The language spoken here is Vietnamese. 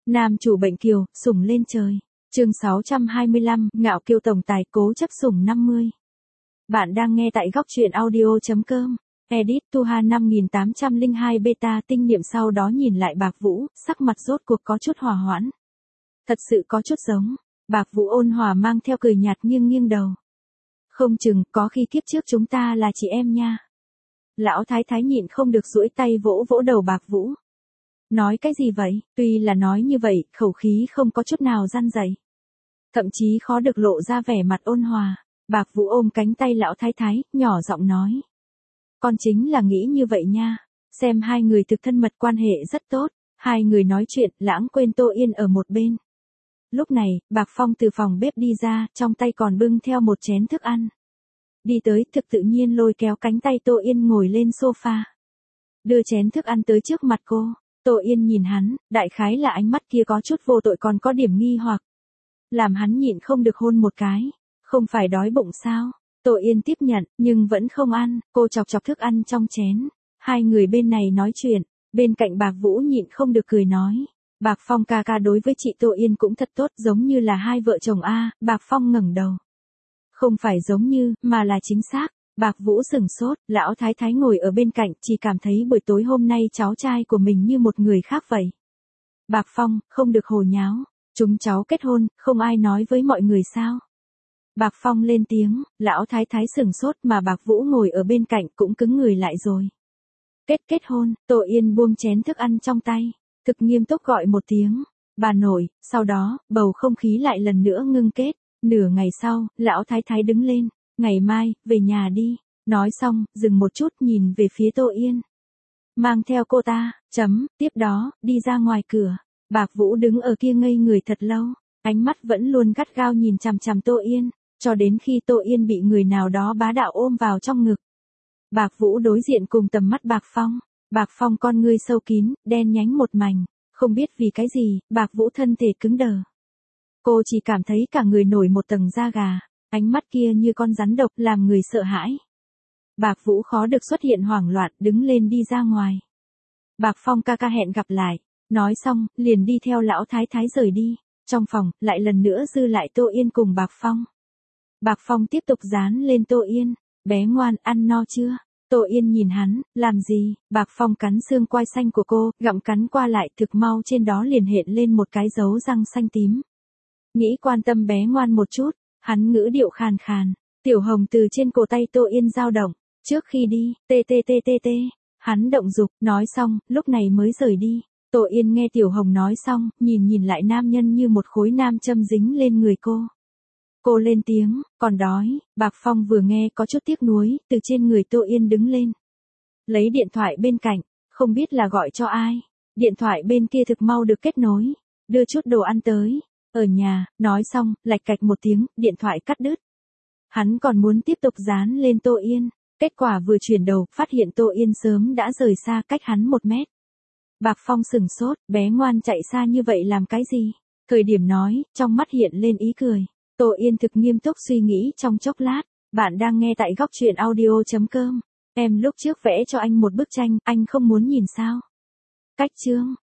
Nam chủ bệnh kiều, sủng lên trời. Chương 625, ngạo kiều tổng tài cố chấp sủng 50. Bạn đang nghe tại góc truyện audio.com. Edit Tuha 5802 beta tinh niệm sau đó nhìn lại Bạc Vũ, sắc mặt rốt cuộc có chút hòa hoãn. Thật sự có chút giống. Bạc Vũ ôn hòa mang theo cười nhạt nghiêng nghiêng đầu. Không chừng, có khi kiếp trước chúng ta là chị em nha. Lão thái thái nhịn không được duỗi tay vỗ vỗ đầu Bạc Vũ. Nói cái gì vậy? Tuy là nói như vậy, khẩu khí không có chút nào răn dậy. Thậm chí khó được lộ ra vẻ mặt ôn hòa. Bạc Vũ ôm cánh tay lão thái thái, nhỏ giọng nói. Con chính là nghĩ như vậy nha. Xem hai người thực thân mật quan hệ rất tốt. Hai người nói chuyện, lãng quên Tô Yên ở một bên. Lúc này, Bạc Phong từ phòng bếp đi ra, trong tay còn bưng theo một chén thức ăn. Đi tới, thực tự nhiên lôi kéo cánh tay Tô Yên ngồi lên sofa. Đưa chén thức ăn tới trước mặt cô. Tô Yên nhìn hắn, đại khái là ánh mắt kia có chút vô tội còn có điểm nghi hoặc. Làm hắn nhịn không được hôn một cái. Không phải đói bụng sao? Tô Yên tiếp nhận, nhưng vẫn không ăn, cô chọc chọc thức ăn trong chén. Hai người bên này nói chuyện, bên cạnh Bạc Vũ nhịn không được cười nói. Bạc Phong ca ca đối với chị Tô Yên cũng thật tốt giống như là hai vợ chồng a. Bạc Phong ngẩng đầu. Không phải giống như, mà là chính xác. Bạc Vũ sửng sốt, lão thái thái ngồi ở bên cạnh chỉ cảm thấy buổi tối hôm nay cháu trai của mình như một người khác vậy. Bạc Phong, không được hồ nháo. Chúng cháu kết hôn, không ai nói với mọi người sao? Bạc Phong lên tiếng, lão thái thái sửng sốt mà Bạc Vũ ngồi ở bên cạnh cũng cứng người lại rồi. Kết hôn, Tô Yên buông chén thức ăn trong tay, thực nghiêm túc gọi một tiếng, bà nội, sau đó, bầu không khí lại lần nữa ngưng kết. Nửa ngày sau, lão thái thái đứng lên, ngày mai, về nhà đi. Nói xong, dừng một chút nhìn về phía Tô Yên. Mang theo cô ta, tiếp đó, đi ra ngoài cửa. Bạc Vũ đứng ở kia ngây người thật lâu, ánh mắt vẫn luôn gắt gao nhìn chằm chằm Tô Yên, cho đến khi Tô Yên bị người nào đó bá đạo ôm vào trong ngực. Bạc Vũ đối diện cùng tầm mắt Bạc Phong. Bạc Phong con ngươi sâu kín, đen nhánh một mảnh, không biết vì cái gì, Bạc Vũ thân thể cứng đờ. Cô chỉ cảm thấy cả người nổi một tầng da gà, ánh mắt kia như con rắn độc làm người sợ hãi. Bạc Vũ khó được xuất hiện hoảng loạn, đứng lên đi ra ngoài. Bạc Phong ca ca hẹn gặp lại. Nói xong, liền đi theo lão thái thái rời đi. Trong phòng, lại lần nữa dư lại Tô Yên cùng Bạc Phong. Bạc Phong tiếp tục dán lên Tô Yên. Bé ngoan, ăn no chưa? Tô Yên nhìn hắn, làm gì? Bạc Phong cắn xương quai xanh của cô, gặm cắn qua lại thực mau trên đó liền hiện lên một cái dấu răng xanh tím. Nghĩ quan tâm bé ngoan một chút, hắn ngữ điệu khàn khàn. Tiểu hồng từ trên cổ tay Tô Yên dao động. Trước khi đi, tê. Hắn động dục, nói xong, lúc này mới rời đi. Tô Yên nghe Tiểu Hồng nói xong, nhìn lại nam nhân như một khối nam châm dính lên người cô. Cô lên tiếng, còn đói. Bạc Phong vừa nghe có chút tiếc nuối, từ trên người Tô Yên đứng lên. Lấy điện thoại bên cạnh, không biết là gọi cho ai. Điện thoại bên kia thực mau được kết nối, đưa chút đồ ăn tới. Ở nhà, nói xong, lạch cạch một tiếng, điện thoại cắt đứt. Hắn còn muốn tiếp tục dán lên Tô Yên. Kết quả vừa chuyển đầu, phát hiện Tô Yên sớm đã rời xa cách hắn 1 mét. Bạc Phong sửng sốt, bé ngoan chạy xa như vậy làm cái gì? Thời điểm nói, trong mắt hiện lên ý cười. Tô Yên thực nghiêm túc suy nghĩ trong chốc lát. Bạn đang nghe tại góc truyện audio.com. Em lúc trước vẽ cho anh một bức tranh, anh không muốn nhìn sao? Cách chương.